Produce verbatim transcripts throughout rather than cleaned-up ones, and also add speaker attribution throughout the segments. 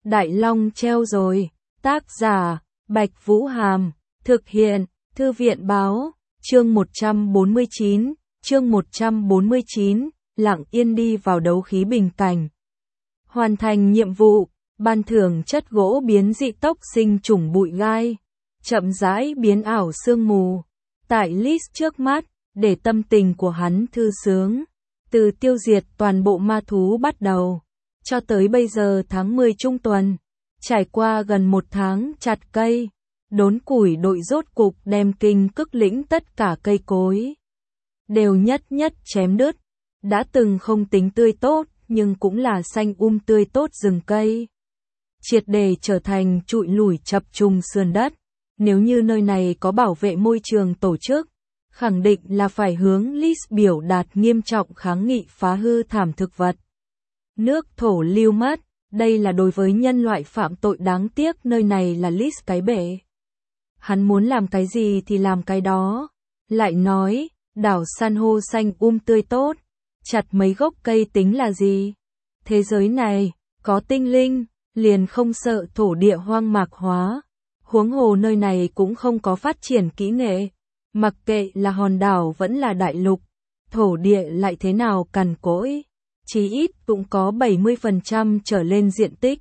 Speaker 1: Đại Long treo rồi. Tác giả, Bạch Vũ Hàm. Thực hiện, Thư viện Báo. Chương một trăm bốn mươi chín. Chương một trăm bốn mươi chín. Lặng yên đi vào đấu khí bình cảnh. Hoàn thành nhiệm vụ. Ban thưởng chất gỗ biến dị tốc sinh trùng bụi gai. Chậm rãi biến ảo sương mù. Tại list trước mắt, để tâm tình của hắn thư sướng. Từ tiêu diệt toàn bộ ma thú bắt đầu. Cho tới bây giờ tháng mười trung tuần. Trải qua gần một tháng chặt cây. Đốn củi đội rốt cục đem kinh cức lĩnh tất cả cây cối. Đều nhất nhất chém đứt. Đã từng không tính tươi tốt, nhưng cũng là xanh um tươi tốt rừng cây. Triệt để trở thành trụi lủi chập trùng sườn đất. Nếu như nơi này có bảo vệ môi trường tổ chức, khẳng định là phải hướng list biểu đạt nghiêm trọng kháng nghị phá hư thảm thực vật. Nước thổ lưu mất, đây là đối với nhân loại phạm tội đáng tiếc, nơi này là list cái bể. Hắn muốn làm cái gì thì làm cái đó. Lại nói, đảo san hô xanh um tươi tốt, chặt mấy gốc cây tính là gì? Thế giới này, có tinh linh, liền không sợ thổ địa hoang mạc hóa. Huống hồ nơi này cũng không có phát triển kỹ nghệ. Mặc kệ là hòn đảo vẫn là đại lục, thổ địa lại thế nào cằn cỗi, chí ít cũng có bảy mươi phần trăm trở lên diện tích.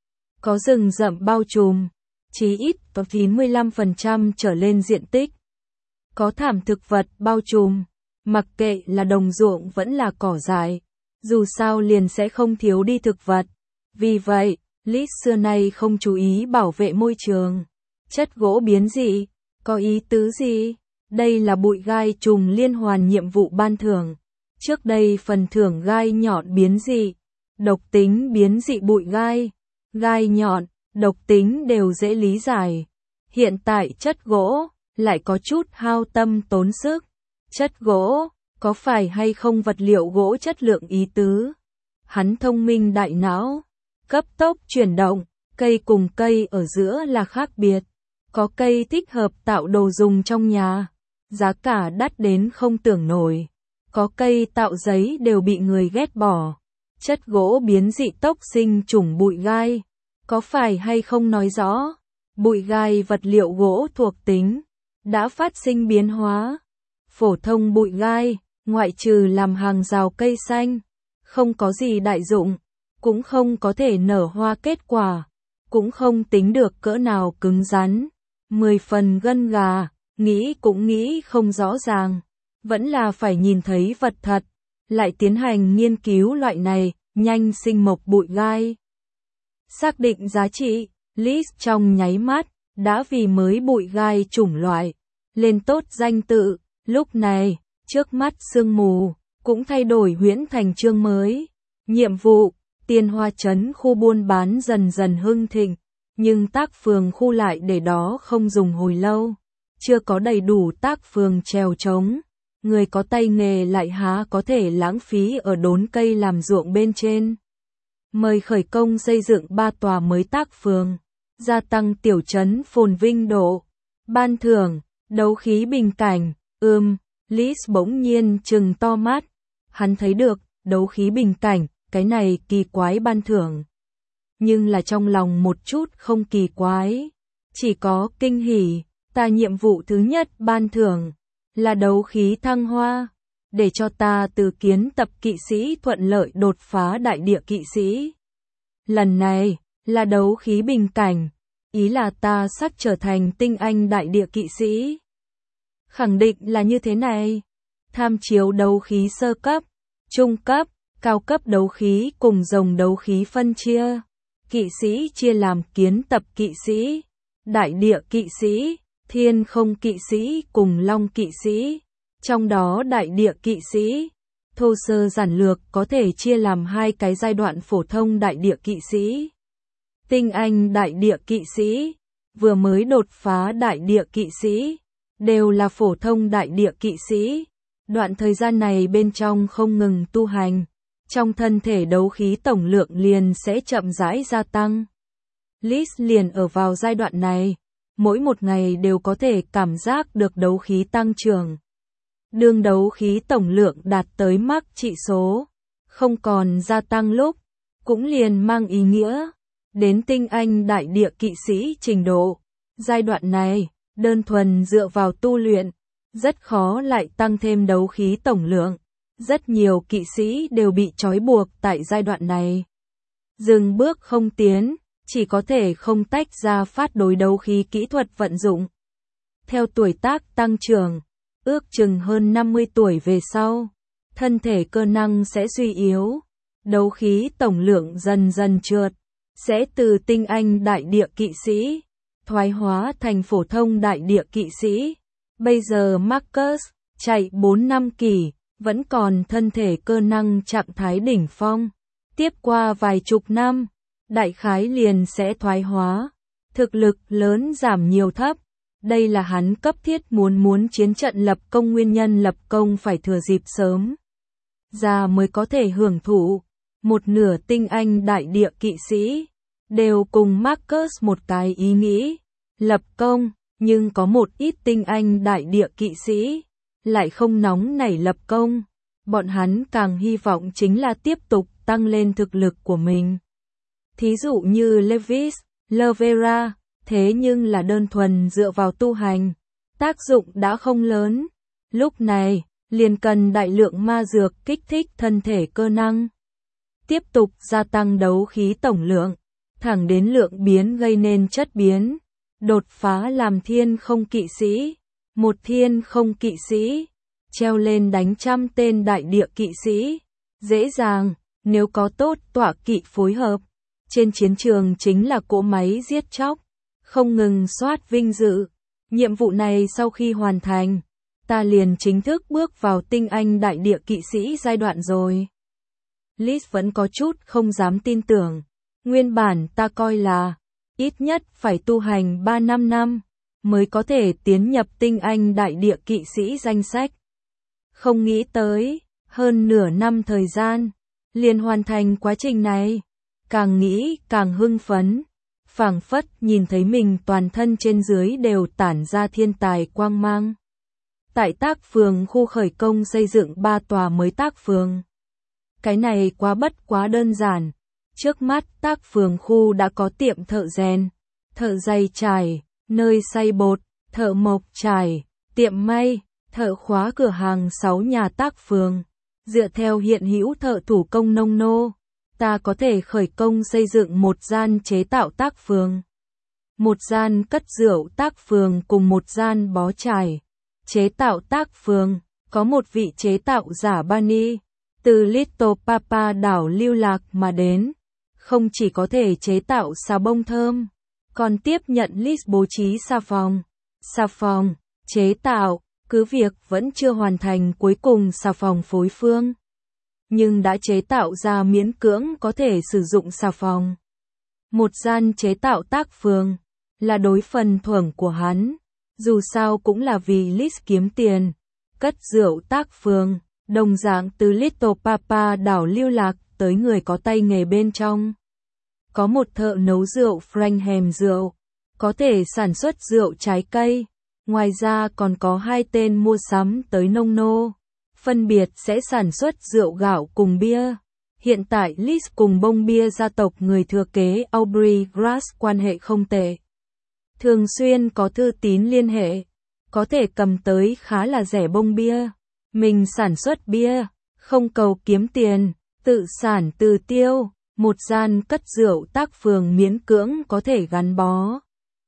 Speaker 1: Có rừng rậm bao trùm, chí ít có chín mươi lăm phần trăm trở lên diện tích. Có thảm thực vật bao trùm, mặc kệ là đồng ruộng vẫn là cỏ dại, dù sao liền sẽ không thiếu đi thực vật. Vì vậy, list xưa nay không chú ý bảo vệ môi trường. Chất gỗ biến dị, có ý tứ gì? Đây là bụi gai trùng liên hoàn nhiệm vụ ban thưởng. Trước đây phần thưởng gai nhọn biến dị, độc tính biến dị bụi gai, gai nhọn, độc tính đều dễ lý giải. Hiện tại chất gỗ, lại có chút hao tâm tốn sức. Chất gỗ, có phải hay không vật liệu gỗ chất lượng ý tứ? Hắn thông minh đại não, cấp tốc chuyển động, cây cùng cây ở giữa là khác biệt. Có cây thích hợp tạo đồ dùng trong nhà, giá cả đắt đến không tưởng nổi. Có cây tạo giấy đều bị người ghét bỏ. Chất gỗ biến dị tốc sinh trùng bụi gai, có phải hay không nói rõ? Bụi gai vật liệu gỗ thuộc tính, đã phát sinh biến hóa. Phổ thông bụi gai, ngoại trừ làm hàng rào cây xanh, không có gì đại dụng, cũng không có thể nở hoa kết quả, cũng không tính được cỡ nào cứng rắn. Mười phần gân gà, nghĩ cũng nghĩ không rõ ràng, vẫn là phải nhìn thấy vật thật, lại tiến hành nghiên cứu loại này, nhanh sinh mộc bụi gai. Xác định giá trị, list trong nháy mắt, đã vì mới bụi gai chủng loại, lên tốt danh tự, lúc này, trước mắt sương mù, cũng thay đổi huyễn thành chương mới. Nhiệm vụ, Tiên Hoa Trấn khu buôn bán dần dần hưng thịnh. Nhưng tác phường khu lại để đó không dùng hồi lâu, chưa có đầy đủ tác phường trèo trống, người có tay nghề lại há có thể lãng phí ở đốn cây làm ruộng bên trên. Mời khởi công xây dựng ba tòa mới tác phường, gia tăng tiểu trấn phồn vinh độ. Ban thưởng, đấu khí bình cảnh, ưm, Liz bỗng nhiên trừng to mắt, hắn thấy được, đấu khí bình cảnh, cái này kỳ quái ban thưởng. Nhưng là trong lòng một chút không kỳ quái, chỉ có kinh hỉ. Ta nhiệm vụ thứ nhất ban thưởng là đấu khí thăng hoa, để cho ta từ kiến tập kỵ sĩ thuận lợi đột phá đại địa kỵ sĩ. Lần này là đấu khí bình cảnh, ý là ta sắp trở thành tinh anh đại địa kỵ sĩ. Khẳng định là như thế này. Tham chiếu đấu khí sơ cấp, trung cấp, cao cấp đấu khí cùng dòng đấu khí phân chia. Kỵ sĩ chia làm kiến tập kỵ sĩ, đại địa kỵ sĩ, thiên không kỵ sĩ cùng long kỵ sĩ. Trong đó đại địa kỵ sĩ, thô sơ giản lược có thể chia làm hai cái giai đoạn: phổ thông đại địa kỵ sĩ, tinh anh đại địa kỵ sĩ, vừa mới đột phá đại địa kỵ sĩ, đều là phổ thông đại địa kỵ sĩ. Đoạn thời gian này bên trong không ngừng tu hành, trong thân thể đấu khí tổng lượng liền sẽ chậm rãi gia tăng. Liz liền ở vào giai đoạn này, mỗi một ngày đều có thể cảm giác được đấu khí tăng trưởng. Đương đấu khí tổng lượng đạt tới mắc trị số, không còn gia tăng lúc, cũng liền mang ý nghĩa, đến tinh anh đại địa kỵ sĩ trình độ. Giai đoạn này, đơn thuần dựa vào tu luyện, rất khó lại tăng thêm đấu khí tổng lượng. Rất nhiều kỵ sĩ đều bị trói buộc tại giai đoạn này. Dừng bước không tiến, chỉ có thể không tách ra phát đối đấu khí kỹ thuật vận dụng. Theo tuổi tác tăng trưởng, ước chừng hơn năm mươi tuổi về sau, thân thể cơ năng sẽ suy yếu, đấu khí tổng lượng dần dần trượt, sẽ từ tinh anh đại địa kỵ sĩ, thoái hóa thành phổ thông đại địa kỵ sĩ. Bây giờ Marcus, chạy bốn năm kỳ, vẫn còn thân thể cơ năng trạng thái đỉnh phong. Tiếp qua vài chục năm, đại khái liền sẽ thoái hóa, thực lực lớn giảm nhiều thấp. Đây là hắn cấp thiết muốn muốn chiến trận lập công nguyên nhân. Lập công phải thừa dịp sớm già mới có thể hưởng thụ. Một nửa tinh anh đại địa kỵ sĩ đều cùng Marcus một cái ý nghĩ, lập công, nhưng có một ít tinh anh đại địa kỵ sĩ lại không nóng nảy lập công. Bọn hắn càng hy vọng chính là tiếp tục tăng lên thực lực của mình. Thí dụ như Levis, Lovera, thế nhưng là đơn thuần dựa vào tu hành, tác dụng đã không lớn. Lúc này, liền cần đại lượng ma dược kích thích thân thể cơ năng. Tiếp tục gia tăng đấu khí tổng lượng, thẳng đến lượng biến gây nên chất biến. Đột phá làm thiên không kỵ sĩ, một thiên không kỵ sĩ, treo lên đánh trăm tên đại địa kỵ sĩ. Dễ dàng, nếu có tốt tọa kỵ phối hợp. Trên chiến trường chính là cỗ máy giết chóc, không ngừng soát vinh dự. Nhiệm vụ này sau khi hoàn thành, ta liền chính thức bước vào tinh anh đại địa kỵ sĩ giai đoạn rồi. Liz vẫn có chút không dám tin tưởng. Nguyên bản ta coi là ít nhất phải tu hành ba năm năm mới có thể tiến nhập tinh anh đại địa kỵ sĩ danh sách. Không nghĩ tới, hơn nửa năm thời gian, liền hoàn thành quá trình này. Càng nghĩ càng hưng phấn, phảng phất nhìn thấy mình toàn thân trên dưới đều tản ra thiên tài quang mang. Tại tác phường khu khởi công xây dựng ba tòa mới tác phường. Cái này quá bất quá đơn giản. Trước mắt tác phường khu đã có tiệm thợ rèn, thợ giày trải, nơi xay bột, thợ mộc trải, tiệm may, thợ khóa cửa hàng sáu nhà tác phường. Dựa theo hiện hữu thợ thủ công nông nô, ta có thể khởi công xây dựng một gian chế tạo tác phường, một gian cất rượu tác phường cùng một gian bó trải. Chế tạo tác phường, có một vị chế tạo giả Bani, từ Little Papa đảo lưu lạc mà đến, không chỉ có thể chế tạo xà bông thơm, còn tiếp nhận list bố trí xà phòng, xà phòng, chế tạo, cứ việc vẫn chưa hoàn thành cuối cùng xà phòng phối phương, nhưng đã chế tạo ra miễn cưỡng có thể sử dụng xà phòng. Một gian chế tạo tác phường, là đối phần thưởng của hắn, dù sao cũng là vì list kiếm tiền. Cất rượu tác phường, đồng dạng từ Little Papa đảo lưu lạc tới người có tay nghề bên trong. Có một thợ nấu rượu Frankham rượu, có thể sản xuất rượu trái cây. Ngoài ra còn có hai tên mua sắm tới nông nô, phân biệt sẽ sản xuất rượu gạo cùng bia. Hiện tại Liz cùng bông bia gia tộc người thừa kế Aubrey Grass quan hệ không tệ. Thường xuyên có thư tín liên hệ, có thể cầm tới khá là rẻ bông bia. Mình sản xuất bia, không cầu kiếm tiền, tự sản tự tiêu, một gian cất rượu tác phường miễn cưỡng có thể gắn bó.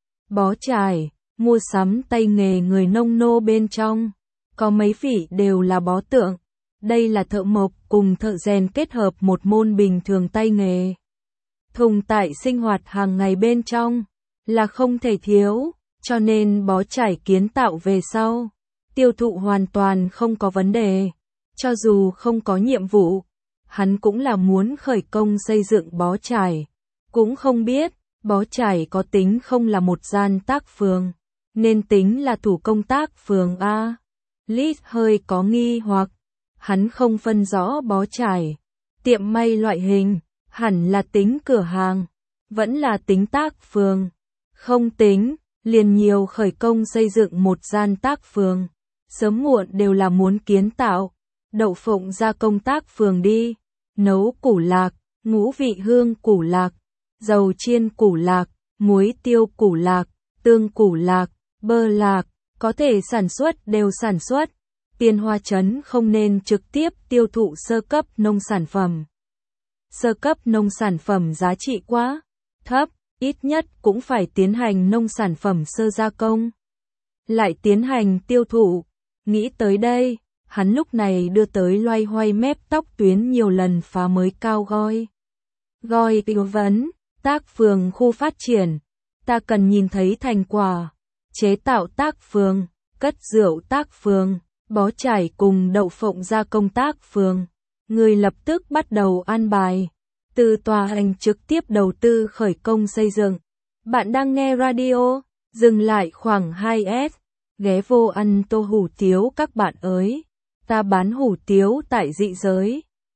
Speaker 1: Bó trải, mua sắm tay nghề người nông nô bên trong, có mấy vị đều là bó tượng. Đây là thợ mộc cùng thợ rèn kết hợp một môn bình thường tay nghề. Thùng tại sinh hoạt hàng ngày bên trong, là không thể thiếu, cho nên bó trải kiến tạo về sau, tiêu thụ hoàn toàn không có vấn đề. Cho dù không có nhiệm vụ, hắn cũng là muốn khởi công xây dựng bó trải. Cũng không biết, bó trải có tính không là một gian tác phường, nên tính là thủ công tác phường A. Liz hơi có nghi hoặc, hắn không phân rõ bó trải, tiệm may loại hình, hẳn là tính cửa hàng, vẫn là tính tác phường. Không tính, liền nhiều khởi công xây dựng một gian tác phường, sớm muộn đều là muốn kiến tạo. Đậu phộng ra công tác phường đi, nấu củ lạc, ngũ vị hương củ lạc, dầu chiên củ lạc, muối tiêu củ lạc, tương củ lạc, bơ lạc, có thể sản xuất đều sản xuất. Tiên Hoa Trấn không nên trực tiếp tiêu thụ sơ cấp nông sản phẩm. Sơ cấp nông sản phẩm giá trị quá thấp, ít nhất cũng phải tiến hành nông sản phẩm sơ gia công, lại tiến hành tiêu thụ. Nghĩ tới đây, hắn lúc này đưa tới loay hoay mép tóc tuyến nhiều lần phá mới cao goi. Goi tư vấn, tác phường khu phát triển, ta cần nhìn thấy thành quả. Chế tạo tác phường, cất rượu tác phường, bó chải cùng đậu phộng gia công tác phường. Người lập tức bắt đầu an bài. Từ tòa hành trực tiếp đầu tư khởi công xây dựng. Bạn đang nghe radio, dừng lại khoảng hai S, ghé vô ăn tô hủ tiếu các bạn ơi. Ta bán hủ tiếu tại dị giới.